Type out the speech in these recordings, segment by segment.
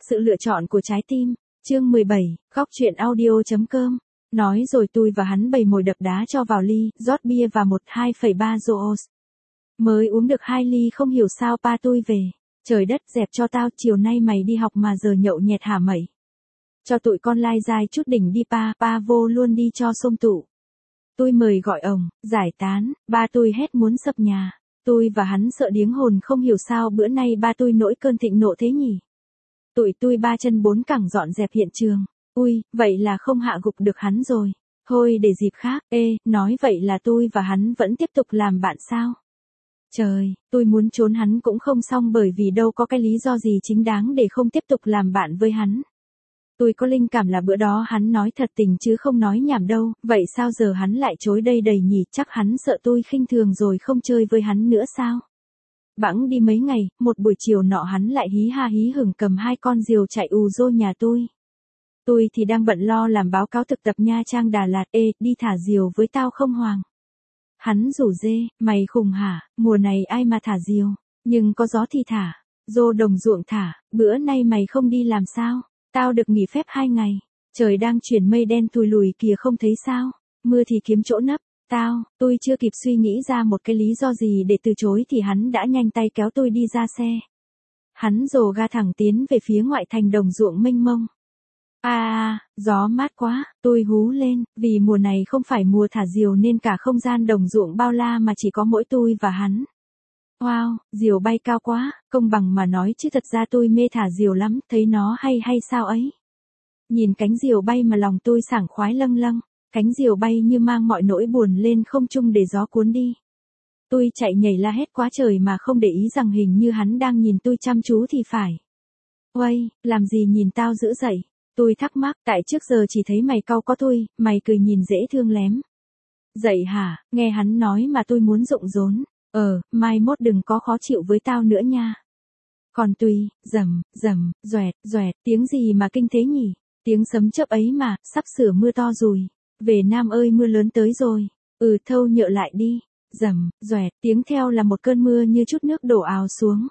Sự lựa chọn của trái tim. Chương 17, góc truyện audio.com. Nói rồi tôi và hắn bày mồi đập đá cho vào ly, rót bia và 2,3 Joos. Mới uống được 2 ly không hiểu sao pa tôi về. Trời đất dẹp cho tao, chiều nay mày đi học mà giờ nhậu nhẹt hả mày? Cho tụi con lai dai chút đỉnh đi pa vô luôn đi cho xôm tụ. Tôi mời gọi ổng, giải tán, ba tôi hét muốn sập nhà. Tôi và hắn sợ điếng hồn không hiểu sao bữa nay ba tôi nổi cơn thịnh nộ thế nhỉ. Tụi tôi 3 chân 4 cẳng dọn dẹp hiện trường. Ui, vậy là không hạ gục được hắn rồi. Thôi để dịp khác, nói vậy là tôi và hắn vẫn tiếp tục làm bạn sao? Trời, tôi muốn trốn hắn cũng không xong bởi vì đâu có cái lý do gì chính đáng để không tiếp tục làm bạn với hắn. Tôi có linh cảm là bữa đó hắn nói thật tình chứ không nói nhảm đâu, vậy sao giờ hắn lại chối đây đầy nhỉ, chắc hắn sợ tôi khinh thường rồi không chơi với hắn nữa sao? Bẵng đi mấy ngày, một buổi chiều nọ hắn lại hí ha hí hửng cầm 2 con diều chạy ù rô nhà tôi. Tôi thì đang bận lo làm báo cáo thực tập Nha Trang Đà Lạt, đi thả diều với tao không Hoàng? Hắn rủ dê, mày khùng hả, mùa này ai mà thả diều, nhưng có gió thì thả, rô đồng ruộng thả, bữa nay mày không đi làm sao? Tao được nghỉ phép 2 ngày, trời đang chuyển mây đen thùi lùi kìa không thấy sao, mưa thì kiếm chỗ nấp, tôi chưa kịp suy nghĩ ra một cái lý do gì để từ chối thì hắn đã nhanh tay kéo tôi đi ra xe. Hắn dồ ga thẳng tiến về phía ngoại thành đồng ruộng mênh mông. Gió mát quá, tôi hú lên, vì mùa này không phải mùa thả diều nên cả không gian đồng ruộng bao la mà chỉ có mỗi tôi và hắn. Wow, diều bay cao quá, công bằng mà nói chứ thật ra tôi mê thả diều lắm, thấy nó hay sao ấy. Nhìn cánh diều bay mà lòng tôi sảng khoái lâng lâng, cánh diều bay như mang mọi nỗi buồn lên không trung để gió cuốn đi. Tôi chạy nhảy la hét quá trời mà không để ý rằng hình như hắn đang nhìn tôi chăm chú thì phải. Uây, làm gì nhìn tao dữ dậy? Tôi thắc mắc, tại trước giờ chỉ thấy mày cau có tôi, mày cười nhìn dễ thương lém. Dậy hả, nghe hắn nói mà tôi muốn rụng rốn. Mai mốt đừng có khó chịu với tao nữa nha. Còn tùy, rầm, doẹt, tiếng gì mà kinh thế nhỉ? Tiếng sấm chớp ấy mà, sắp sửa mưa to rồi. Về Nam ơi mưa lớn tới rồi. Thâu nhợ lại đi. Rầm, doẹt, tiếng theo là một cơn mưa như chút nước đổ ào xuống.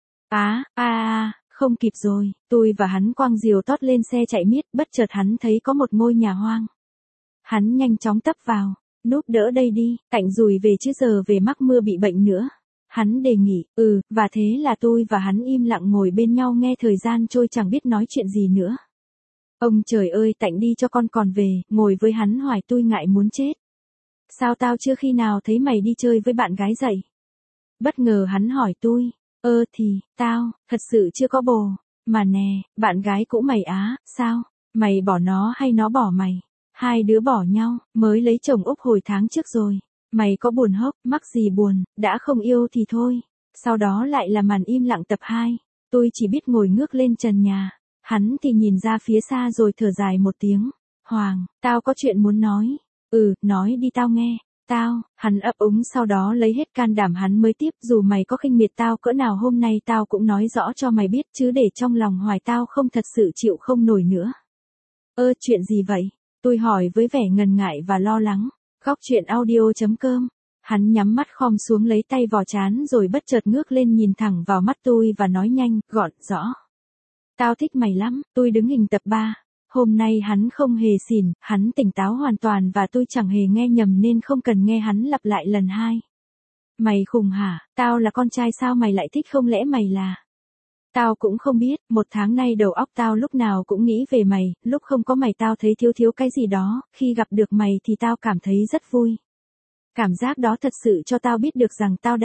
Không kịp rồi, tôi và hắn quăng diều tót lên xe chạy miết, bất chợt hắn thấy có một ngôi nhà hoang. Hắn nhanh chóng tấp vào, núp đỡ đây đi, cạnh rùi về chứ giờ về mắc mưa bị bệnh nữa. Hắn đề nghị, và thế là tôi và hắn im lặng ngồi bên nhau nghe thời gian trôi chẳng biết nói chuyện gì nữa. Ông trời ơi tạnh đi cho con còn về, ngồi với hắn hoài tôi ngại muốn chết. Sao tao chưa khi nào thấy mày đi chơi với bạn gái dậy? Bất ngờ hắn hỏi tôi. Thì, tao, thật sự chưa có bồ. Mà nè, bạn gái cũ mày sao? Mày bỏ nó hay nó bỏ mày? Hai đứa bỏ nhau, mới lấy chồng Úc hồi tháng trước rồi. Mày có buồn hốc, mắc gì buồn, đã không yêu thì thôi. Sau đó lại là màn im lặng tập 2. Tôi chỉ biết ngồi ngước lên trần nhà. Hắn thì nhìn ra phía xa rồi thở dài một tiếng. Hoàng, tao có chuyện muốn nói. Nói đi tao nghe. Hắn ấp úng sau đó lấy hết can đảm hắn mới tiếp, dù mày có khinh miệt tao cỡ nào hôm nay tao cũng nói rõ cho mày biết chứ để trong lòng hoài tao không thật sự chịu không nổi nữa. Chuyện gì vậy? Tôi hỏi với vẻ ngần ngại và lo lắng. Góc truyện audio.com. Hắn nhắm mắt khom xuống lấy tay vò trán rồi bất chợt ngước lên nhìn thẳng vào mắt tôi và nói nhanh, gọn, rõ. Tao thích mày lắm, tôi đứng hình tập 3. Hôm nay hắn không hề xỉn, hắn tỉnh táo hoàn toàn và tôi chẳng hề nghe nhầm nên không cần nghe hắn lặp lại lần 2. Mày khùng hả, tao là con trai sao mày lại thích không lẽ mày là... Tao cũng không biết, 1 tháng nay đầu óc tao lúc nào cũng nghĩ về mày, lúc không có mày tao thấy thiếu cái gì đó, khi gặp được mày thì tao cảm thấy rất vui. Cảm giác đó thật sự cho tao biết được rằng tao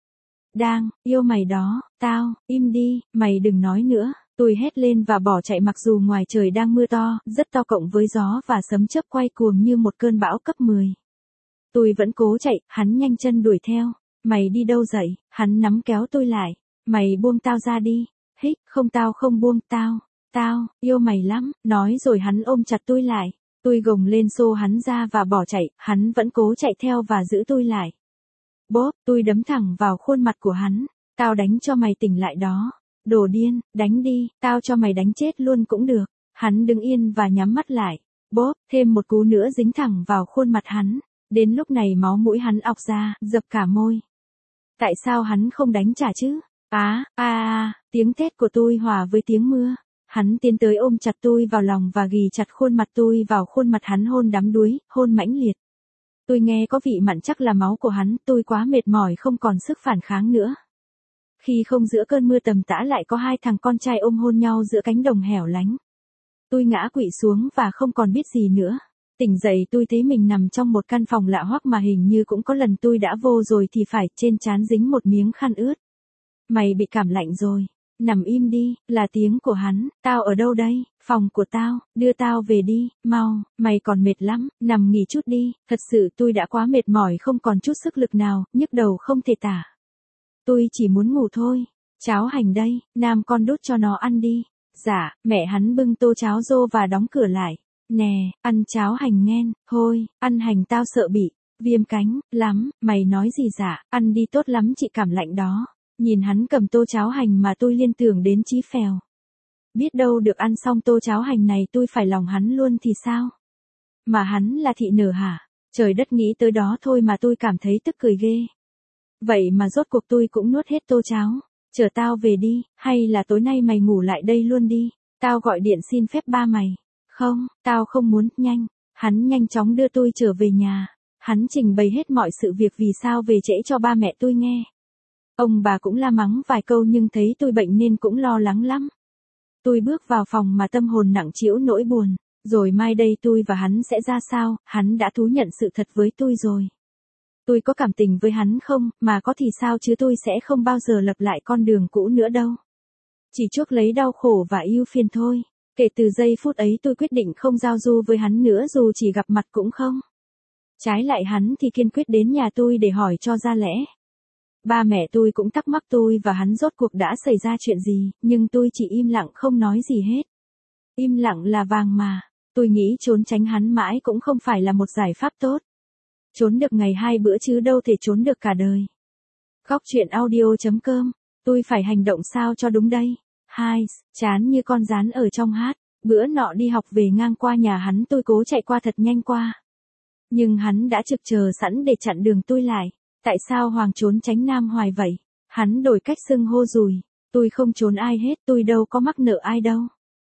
đang yêu mày đó. Im đi, mày đừng nói nữa. Tôi hét lên và bỏ chạy mặc dù ngoài trời đang mưa to, rất to cộng với gió và sấm chớp quay cuồng như một cơn bão cấp 10. Tôi vẫn cố chạy, hắn nhanh chân đuổi theo. Mày đi đâu dậy? Hắn nắm kéo tôi lại. Mày buông tao ra đi. Không tao không buông, tao yêu mày lắm, nói rồi hắn ôm chặt tôi lại. Tôi gồng lên xô hắn ra và bỏ chạy, hắn vẫn cố chạy theo và giữ tôi lại. Bốp, tôi đấm thẳng vào khuôn mặt của hắn. Tao đánh cho mày tỉnh lại đó. Đồ điên, đánh đi, tao cho mày đánh chết luôn cũng được. Hắn đứng yên và nhắm mắt lại. Bốp, thêm một cú nữa dính thẳng vào khuôn mặt hắn. Đến lúc này máu mũi hắn ọc ra, dập cả môi. Tại sao hắn không đánh trả chứ? Tiếng thét của tôi hòa với tiếng mưa. Hắn tiến tới ôm chặt tôi vào lòng và ghì chặt khuôn mặt tôi vào khuôn mặt hắn, hôn đắm đuối, hôn mãnh liệt. Tôi nghe có vị mặn chắc là máu của hắn, tôi quá mệt mỏi không còn sức phản kháng nữa. Khi không giữa cơn mưa tầm tã lại có hai thằng con trai ôm hôn nhau giữa cánh đồng hẻo lánh. Tôi ngã quỵ xuống và không còn biết gì nữa. Tỉnh dậy tôi thấy mình nằm trong một căn phòng lạ hoắc mà hình như cũng có lần tôi đã vô rồi thì phải, trên trán dính một miếng khăn ướt. Mày bị cảm lạnh rồi. Nằm im đi, là tiếng của hắn. Tao ở đâu đây? Phòng của tao, đưa tao về đi, mau, mày còn mệt lắm, nằm nghỉ chút đi. Thật sự tôi đã quá mệt mỏi không còn chút sức lực nào, nhức đầu không thể tả. Tôi chỉ muốn ngủ thôi. Cháo hành đây, Nam con đút cho nó ăn đi. Dạ, mẹ hắn bưng tô cháo rô và đóng cửa lại. Nè, ăn cháo hành nghen, thôi, ăn hành tao sợ bị viêm cánh lắm, mày nói gì dạ, ăn đi tốt lắm chị cảm lạnh đó. Nhìn hắn cầm tô cháo hành mà tôi liên tưởng đến Chí Phèo. Biết đâu được ăn xong tô cháo hành này tôi phải lòng hắn luôn thì sao? Mà hắn là thị nở hả? Trời đất, nghĩ tới đó thôi mà tôi cảm thấy tức cười ghê. Vậy mà rốt cuộc tôi cũng nuốt hết tô cháo. Chờ tao về đi, hay là tối nay mày ngủ lại đây luôn đi. Tao gọi điện xin phép ba mày. Không, tao không muốn, nhanh. Hắn nhanh chóng đưa tôi trở về nhà. Hắn trình bày hết mọi sự việc vì sao về trễ cho ba mẹ tôi nghe. Ông bà cũng la mắng vài câu nhưng thấy tôi bệnh nên cũng lo lắng lắm. Tôi bước vào phòng mà tâm hồn nặng trĩu nỗi buồn. Rồi mai đây tôi và hắn sẽ ra sao, hắn đã thú nhận sự thật với tôi rồi. Tôi có cảm tình với hắn không, mà có thì sao chứ, tôi sẽ không bao giờ lặp lại con đường cũ nữa đâu. Chỉ chuốc lấy đau khổ và ưu phiền thôi. Kể từ giây phút ấy tôi quyết định không giao du với hắn nữa dù chỉ gặp mặt cũng không. Trái lại hắn thì kiên quyết đến nhà tôi để hỏi cho ra lẽ. Ba mẹ tôi cũng thắc mắc tôi và hắn rốt cuộc đã xảy ra chuyện gì, nhưng tôi chỉ im lặng không nói gì hết. Im lặng là vàng mà. Tôi nghĩ trốn tránh hắn mãi cũng không phải là một giải pháp tốt. Trốn được ngày 2 bữa chứ đâu thể trốn được cả đời. Góc truyện audio.com. Tôi phải hành động sao cho đúng đây. Hai, chán như con gián ở trong hát. Bữa nọ đi học về ngang qua nhà hắn, tôi cố chạy qua thật nhanh qua. Nhưng hắn đã trực chờ sẵn để chặn đường tôi lại. Tại sao Hoàng trốn tránh Nam hoài vậy? Hắn đổi cách xưng hô rồi. Tôi không trốn ai hết, tôi đâu có mắc nợ ai đâu.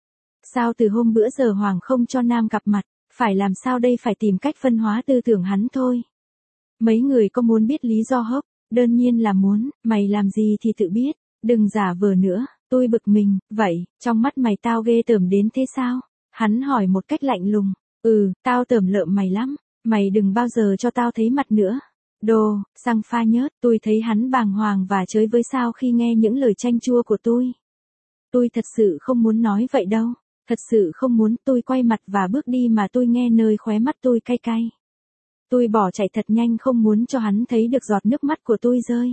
Sao từ hôm bữa giờ Hoàng không cho Nam gặp mặt? Phải làm sao đây, phải tìm cách phân hóa tư tưởng hắn thôi. Mấy người có muốn biết lý do hốc? Đương nhiên là muốn, mày làm gì thì tự biết, đừng giả vờ nữa. Tôi bực mình, vậy, trong mắt mày tao ghê tởm đến thế sao? Hắn hỏi một cách lạnh lùng. Tao tởm lợm mày lắm, mày đừng bao giờ cho tao thấy mặt nữa. Đồ, xăng pha nhớt, tôi thấy hắn bàng hoàng và chới với sao khi nghe những lời chanh chua của tôi. Tôi thật sự không muốn nói vậy đâu. Thật sự không muốn. Tôi quay mặt và bước đi mà tôi nghe nơi khóe mắt tôi cay cay. Tôi bỏ chạy thật nhanh, không muốn cho hắn thấy được giọt nước mắt của tôi rơi.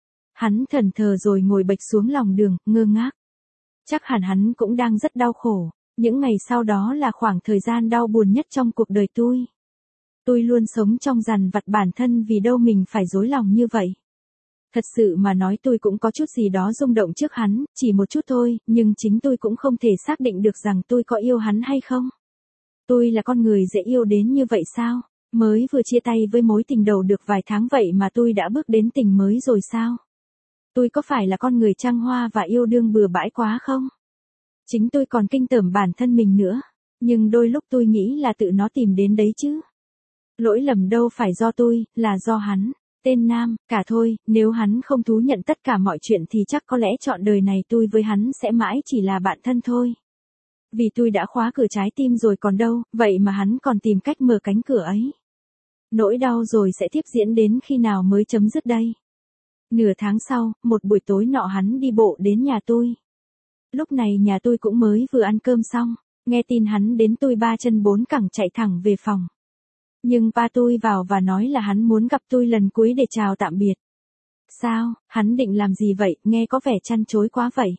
Hắn thẫn thờ rồi ngồi bệt xuống lòng đường, ngơ ngác. Chắc hẳn hắn cũng đang rất đau khổ. Những ngày sau đó là khoảng thời gian đau buồn nhất trong cuộc đời tôi. Tôi luôn sống trong dằn vặt bản thân vì đâu mình phải dối lòng như vậy. Thật sự mà nói tôi cũng có chút gì đó rung động trước hắn, chỉ một chút thôi, nhưng chính tôi cũng không thể xác định được rằng tôi có yêu hắn hay không. Tôi là con người dễ yêu đến như vậy sao? Mới vừa chia tay với mối tình đầu được vài tháng vậy mà tôi đã bước đến tình mới rồi sao? Tôi có phải là con người trăng hoa và yêu đương bừa bãi quá không? Chính tôi còn kinh tởm bản thân mình nữa. Nhưng đôi lúc tôi nghĩ là tự nó tìm đến đấy chứ. Lỗi lầm đâu phải do tôi, là do hắn. Tên Nam, cả thôi, nếu hắn không thú nhận tất cả mọi chuyện thì chắc có lẽ trọn đời này tôi với hắn sẽ mãi chỉ là bạn thân thôi. Vì tôi đã khóa cửa trái tim rồi còn đâu, vậy mà hắn còn tìm cách mở cánh cửa ấy. Nỗi đau rồi sẽ tiếp diễn đến khi nào mới chấm dứt đây? Nửa tháng sau, một buổi tối nọ hắn đi bộ đến nhà tôi. Lúc này nhà tôi cũng mới vừa ăn cơm xong, nghe tin hắn đến tôi ba chân bốn cẳng chạy thẳng về phòng. Nhưng ba tôi vào và nói là hắn muốn gặp tôi lần cuối để chào tạm biệt. Sao, hắn định làm gì vậy, nghe có vẻ chăn chối quá vậy.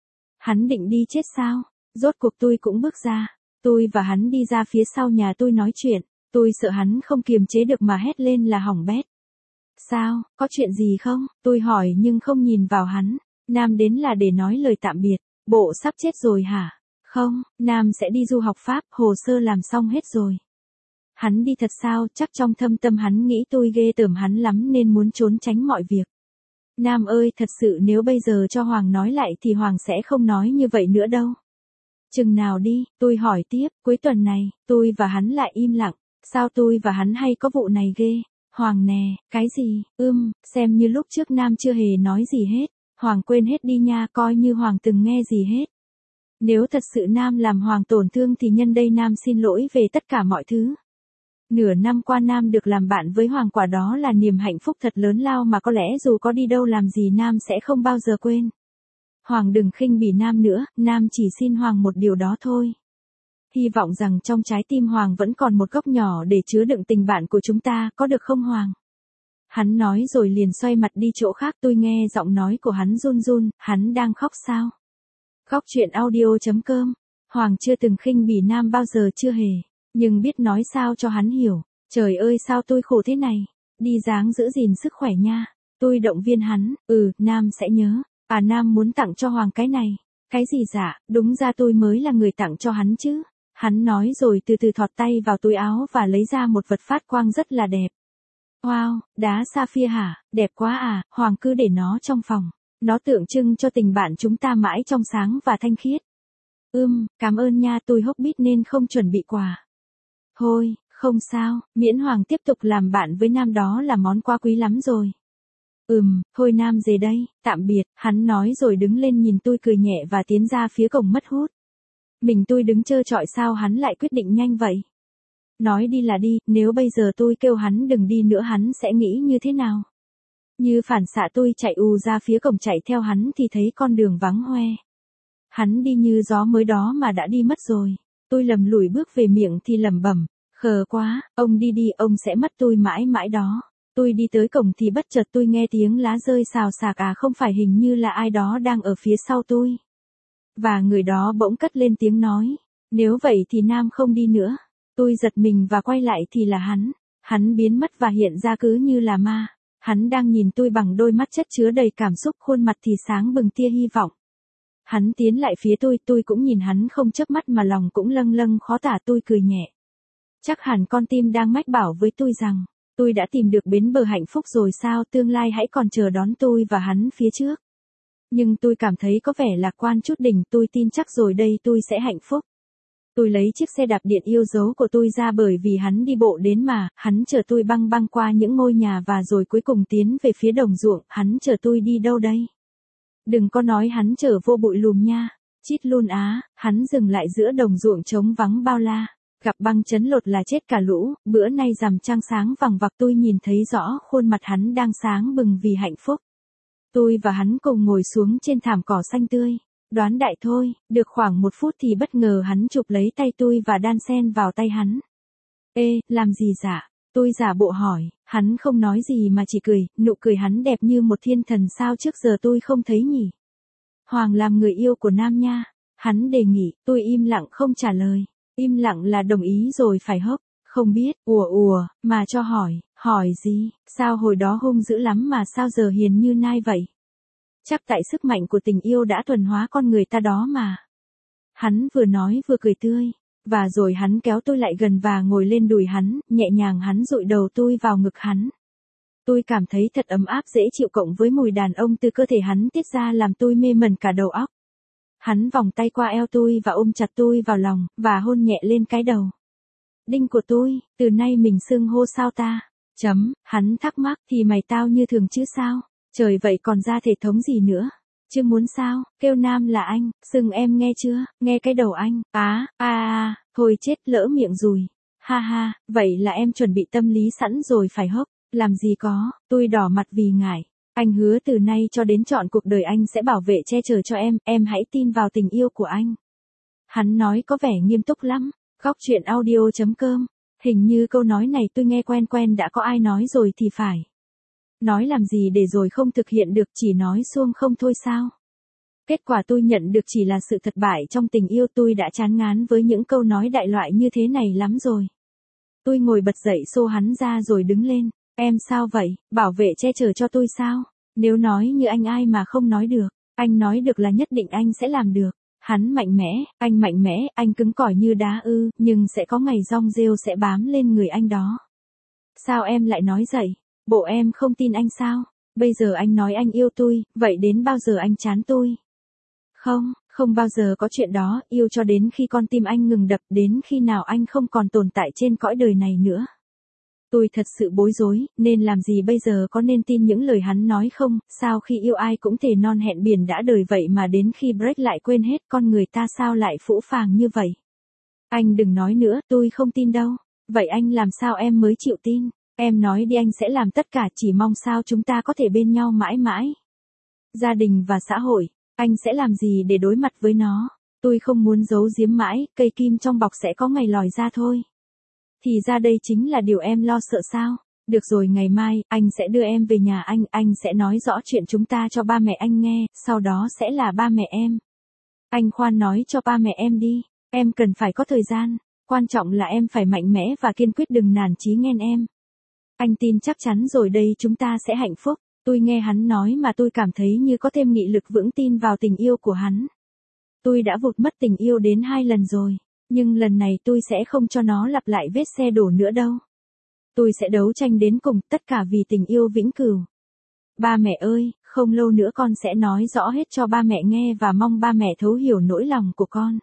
Hắn định đi chết sao? Rốt cuộc tôi cũng bước ra. Tôi và hắn đi ra phía sau nhà tôi nói chuyện. Tôi sợ hắn không kiềm chế được mà hét lên là hỏng bét. Sao, có chuyện gì không? Tôi hỏi nhưng không nhìn vào hắn. Nam đến là để nói lời tạm biệt. Bộ sắp chết rồi hả? Không, Nam sẽ đi du học Pháp, hồ sơ làm xong hết rồi. Hắn đi thật sao? Chắc trong thâm tâm hắn nghĩ tôi ghê tởm hắn lắm nên muốn trốn tránh mọi việc. Nam ơi, thật sự nếu bây giờ cho Hoàng nói lại thì Hoàng sẽ không nói như vậy nữa đâu. Chừng nào đi, tôi hỏi tiếp, cuối tuần này, tôi và hắn lại im lặng, sao tôi và hắn hay có vụ này ghê. Hoàng nè, cái gì, xem như lúc trước Nam chưa hề nói gì hết, Hoàng quên hết đi nha, coi như Hoàng từng nghe gì hết. Nếu thật sự Nam làm Hoàng tổn thương thì nhân đây Nam xin lỗi về tất cả mọi thứ. Nửa năm qua Nam được làm bạn với Hoàng, quả đó là niềm hạnh phúc thật lớn lao mà có lẽ dù có đi đâu làm gì Nam sẽ không bao giờ quên. Hoàng đừng khinh bỉ Nam nữa, Nam chỉ xin Hoàng một điều đó thôi. Hy vọng rằng trong trái tim Hoàng vẫn còn một góc nhỏ để chứa đựng tình bạn của chúng ta, có được không Hoàng? Hắn nói rồi liền xoay mặt đi chỗ khác, tôi nghe giọng nói của hắn run run, hắn đang khóc sao? Khóc chuyện audio.com. Hoàng chưa từng khinh bỉ Nam bao giờ, chưa hề, nhưng biết nói sao cho hắn hiểu. Trời ơi sao tôi khổ thế này, đi dáng giữ gìn sức khỏe nha. Tôi động viên hắn, Nam sẽ nhớ. Nam muốn tặng cho Hoàng cái này. Cái gì dạ, đúng ra tôi mới là người tặng cho hắn chứ. Hắn nói rồi từ từ thọt tay vào túi áo và lấy ra một vật phát quang rất là đẹp. Wow, đá sapphire hả, đẹp quá à, Hoàng cứ để nó trong phòng. Nó tượng trưng cho tình bạn chúng ta mãi trong sáng và thanh khiết. Cảm ơn nha, tôi hốc bít nên không chuẩn bị quà. Thôi, không sao, miễn Hoàng tiếp tục làm bạn với Nam đó là món quá quý lắm rồi. Thôi Nam về đây, tạm biệt, hắn nói rồi đứng lên nhìn tôi cười nhẹ và tiến ra phía cổng mất hút. Mình tôi đứng trơ trọi, sao hắn lại quyết định nhanh vậy? Nói đi là đi, nếu bây giờ tôi kêu hắn đừng đi nữa hắn sẽ nghĩ như thế nào? Như phản xạ tôi chạy ra phía cổng, chạy theo hắn thì thấy con đường vắng hoe. Hắn đi như gió mới đó mà đã đi mất rồi. Tôi lầm lủi bước về, miệng thì lẩm bẩm, khờ quá, ông đi đi, ông sẽ mất tôi mãi mãi đó. Tôi đi tới cổng thì bất chợt tôi nghe tiếng lá rơi xào xạc, không phải, hình như là ai đó đang ở phía sau tôi. Và người đó bỗng cất lên tiếng nói, nếu vậy thì Nam không đi nữa. Tôi giật mình và quay lại thì là hắn. Hắn biến mất và hiện ra cứ như là ma. Hắn đang nhìn tôi bằng đôi mắt chất chứa đầy cảm xúc, khuôn mặt thì sáng bừng tia hy vọng. Hắn tiến lại phía tôi cũng nhìn hắn không chớp mắt mà lòng cũng lâng lâng khó tả. Tôi cười nhẹ. Chắc hẳn con tim đang mách bảo với tôi rằng, tôi đã tìm được bến bờ hạnh phúc rồi sao, tương lai hãy còn chờ đón tôi và hắn phía trước. Nhưng tôi cảm thấy có vẻ lạc quan chút đỉnh, tôi tin chắc rồi đây tôi sẽ hạnh phúc. Tôi lấy chiếc xe đạp điện yêu dấu của tôi ra, bởi vì hắn đi bộ đến mà, hắn chở tôi băng băng qua những ngôi nhà và rồi cuối cùng tiến về phía đồng ruộng. Hắn chở tôi đi đâu đây? Đừng có nói hắn chở vô bụi lùm nha. Chít luôn á, hắn dừng lại giữa đồng ruộng trống vắng bao la. Gặp băng chấn lột là chết cả lũ, bữa nay rằm trăng sáng vằng vặc, tôi nhìn thấy rõ khuôn mặt hắn đang sáng bừng vì hạnh phúc. Tôi và hắn cùng ngồi xuống trên thảm cỏ xanh tươi. Đoán đại thôi, được khoảng 1 phút thì bất ngờ hắn chụp lấy tay tôi và đan sen vào tay hắn. Ê, làm gì dạ? Tôi giả bộ hỏi, hắn không nói gì mà chỉ cười, nụ cười hắn đẹp như một thiên thần, sao trước giờ tôi không thấy nhỉ? Hoàng làm người yêu của Nam nha. Hắn đề nghị, tôi im lặng không trả lời. Im lặng là đồng ý rồi phải hốc? Không biết, mà cho hỏi gì, sao hồi đó hung dữ lắm mà sao giờ hiền như nai vậy? Chắc tại sức mạnh của tình yêu đã thuần hóa con người ta đó mà. Hắn vừa nói vừa cười tươi, và rồi hắn kéo tôi lại gần và ngồi lên đùi hắn, nhẹ nhàng hắn dụi đầu tôi vào ngực hắn. Tôi cảm thấy thật ấm áp dễ chịu, cộng với mùi đàn ông từ cơ thể hắn tiết ra làm tôi mê mẩn cả đầu óc. Hắn vòng tay qua eo tôi và ôm chặt tôi vào lòng, và hôn nhẹ lên cái đầu đinh của tôi. Từ nay mình xưng hô sao ta? Hắn thắc mắc, thì mày tao như thường chứ sao? Trời, vậy còn ra thể thống gì nữa? Chứ muốn sao? Kêu Nam là anh, xưng em nghe chưa? Nghe cái đầu anh. Thôi chết, lỡ miệng rồi. Ha ha, vậy là em chuẩn bị tâm lý sẵn rồi phải hốc? Làm gì có, tôi đỏ mặt vì ngại. Anh hứa từ nay cho đến trọn cuộc đời anh sẽ bảo vệ che chở cho em hãy tin vào tình yêu của anh. Hắn nói có vẻ nghiêm túc lắm. Góc chuyện audio.com. Hình như câu nói này tôi nghe quen quen, đã có ai nói rồi thì phải. Nói làm gì để rồi không thực hiện được, chỉ nói suông không thôi sao? Kết quả tôi nhận được chỉ là sự thất bại trong tình yêu. Tôi đã chán ngán với những câu nói đại loại như thế này lắm rồi. Tôi ngồi bật dậy xô hắn ra rồi đứng lên. Em sao vậy, bảo vệ che chở cho tôi sao? Nếu nói như anh ai mà không nói được. Anh nói được là nhất định anh sẽ làm được. Hắn mạnh mẽ, anh cứng cỏi như đá nhưng sẽ có ngày dong rêu sẽ bám lên người anh đó. Sao em lại nói vậy? Bộ em không tin anh sao? Bây giờ anh nói anh yêu tôi, vậy đến bao giờ anh chán tôi? Không bao giờ có chuyện đó, yêu cho đến khi con tim anh ngừng đập, đến khi nào anh không còn tồn tại trên cõi đời này nữa. Tôi thật sự bối rối, nên làm gì bây giờ, có nên tin những lời hắn nói không? Sao khi yêu ai cũng thề non hẹn biển đã đời vậy mà đến khi break lại quên hết, con người ta sao lại phũ phàng như vậy? Anh đừng nói nữa, tôi không tin đâu. Vậy anh làm sao em mới chịu tin? Em nói đi, anh sẽ làm tất cả, chỉ mong sao chúng ta có thể bên nhau mãi mãi. Gia đình và xã hội, anh sẽ làm gì để đối mặt với nó? Tôi không muốn giấu giếm mãi, cây kim trong bọc sẽ có ngày lòi ra thôi. Thì ra đây chính là điều em lo sợ sao? Được rồi, ngày mai, anh sẽ đưa em về nhà anh sẽ nói rõ chuyện chúng ta cho ba mẹ anh nghe, sau đó sẽ là ba mẹ em. Anh khoan nói cho ba mẹ em đi, em cần phải có thời gian, quan trọng là em phải mạnh mẽ và kiên quyết, đừng nản chí nghe em. Anh tin chắc chắn rồi đây, chúng ta sẽ hạnh phúc. Tôi nghe hắn nói mà tôi cảm thấy như có thêm nghị lực vững tin vào tình yêu của hắn. Tôi đã vụt mất tình yêu đến 2 lần rồi, nhưng lần này tôi sẽ không cho nó lặp lại vết xe đổ nữa đâu. Tôi sẽ đấu tranh đến cùng, tất cả vì tình yêu vĩnh cửu. Ba mẹ ơi, không lâu nữa con sẽ nói rõ hết cho ba mẹ nghe và mong ba mẹ thấu hiểu nỗi lòng của con.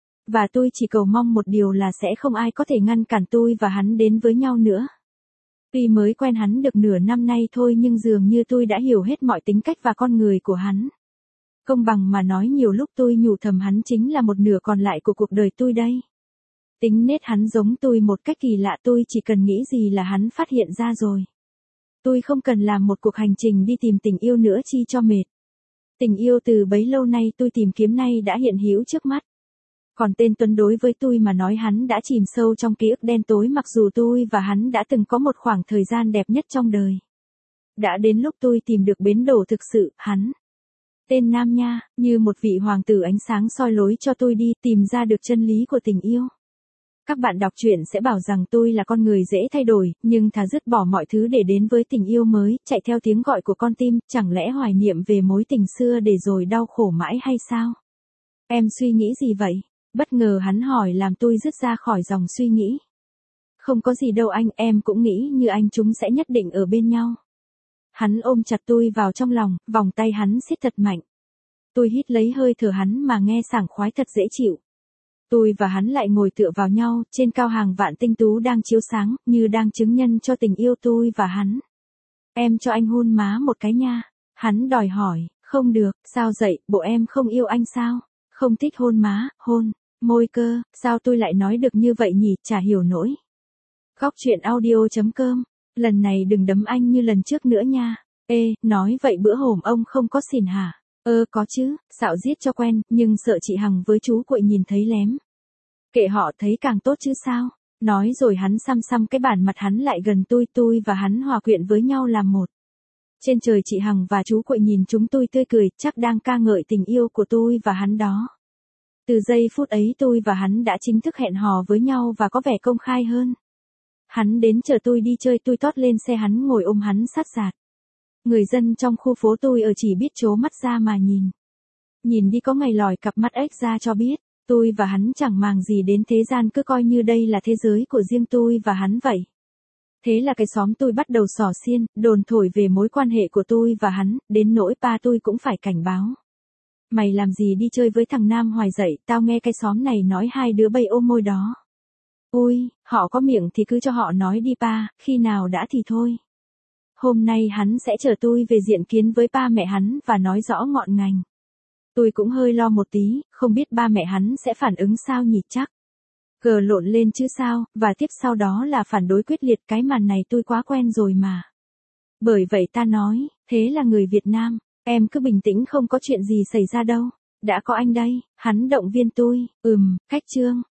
Và tôi chỉ cầu mong một điều là sẽ không ai có thể ngăn cản tôi và hắn đến với nhau nữa. Tuy mới quen hắn được nửa năm nay thôi nhưng dường như tôi đã hiểu hết mọi tính cách và con người của hắn. Công bằng mà nói, nhiều lúc tôi nhủ thầm hắn chính là một nửa còn lại của cuộc đời tôi đây. Tính nết hắn giống tôi một cách kỳ lạ, tôi chỉ cần nghĩ gì là hắn phát hiện ra rồi. Tôi không cần làm một cuộc hành trình đi tìm tình yêu nữa chi cho mệt. Tình yêu từ bấy lâu nay tôi tìm kiếm nay đã hiện hữu trước mắt. Còn tên Tuấn đối với tôi mà nói hắn đã chìm sâu trong ký ức đen tối, mặc dù tôi và hắn đã từng có một khoảng thời gian đẹp nhất trong đời. Đã đến lúc tôi tìm được bến đỗ thực sự, hắn. Tên Nam nha, như một vị hoàng tử ánh sáng soi lối cho tôi đi, tìm ra được chân lý của tình yêu. Các bạn đọc truyện sẽ bảo rằng tôi là con người dễ thay đổi, nhưng thà dứt bỏ mọi thứ để đến với tình yêu mới, chạy theo tiếng gọi của con tim, chẳng lẽ hoài niệm về mối tình xưa để rồi đau khổ mãi hay sao? Em suy nghĩ gì vậy? Bất ngờ hắn hỏi làm tôi dứt ra khỏi dòng suy nghĩ. Không có gì đâu anh, em cũng nghĩ như anh, chúng sẽ nhất định ở bên nhau. Hắn ôm chặt tôi vào trong lòng, vòng tay hắn siết thật mạnh. Tôi hít lấy hơi thở hắn mà nghe sảng khoái thật dễ chịu. Tôi và hắn lại ngồi tựa vào nhau, trên cao hàng vạn tinh tú đang chiếu sáng, như đang chứng nhân cho tình yêu tôi và hắn. Em cho anh hôn má một cái nha. Hắn đòi hỏi, không được, sao vậy, bộ em không yêu anh sao? Không thích hôn má, hôn, môi cơ, sao tôi lại nói được như vậy nhỉ, chả hiểu nổi. Góc truyện audio.com, lần này đừng đấm anh như lần trước nữa nha. Ê, nói vậy bữa hổm ông không có xỉn hả? Có chứ, xạo giết cho quen, nhưng sợ chị Hằng với chú Cuội nhìn thấy lém. Kệ họ, thấy càng tốt chứ sao. Nói rồi hắn xăm xăm cái bản mặt hắn lại gần tôi và hắn hòa quyện với nhau làm một. Trên trời chị Hằng và chú Cuội nhìn chúng tôi tươi cười, chắc đang ca ngợi tình yêu của tôi và hắn đó. Từ giây phút ấy tôi và hắn đã chính thức hẹn hò với nhau và có vẻ công khai hơn. Hắn đến chờ tôi đi chơi, tôi tót lên xe hắn ngồi ôm hắn sát sạt. Người dân trong khu phố tôi ở chỉ biết trố mắt ra mà nhìn. Nhìn đi có ngày lòi cặp mắt ếch ra cho biết, tôi và hắn chẳng màng gì đến thế gian, cứ coi như đây là thế giới của riêng tôi và hắn vậy. Thế là cái xóm tôi bắt đầu xỏ xiên, đồn thổi về mối quan hệ của tôi và hắn, đến nỗi ba tôi cũng phải cảnh báo. Mày làm gì đi chơi với thằng Nam Hoài dậy, tao nghe cái xóm này nói hai đứa bay ôm môi đó. Ui, họ có miệng thì cứ cho họ nói đi ba, khi nào đã thì thôi. Hôm nay hắn sẽ chở tôi về diện kiến với ba mẹ hắn và nói rõ ngọn ngành. Tôi cũng hơi lo một tí, không biết ba mẹ hắn sẽ phản ứng sao nhỉ, chắc gờ lộn lên chứ sao, và tiếp sau đó là phản đối quyết liệt, cái màn này tôi quá quen rồi mà. Bởi vậy ta nói, thế là người Việt Nam, em cứ bình tĩnh, không có chuyện gì xảy ra đâu, đã có anh đây, hắn động viên tôi, cách Trương.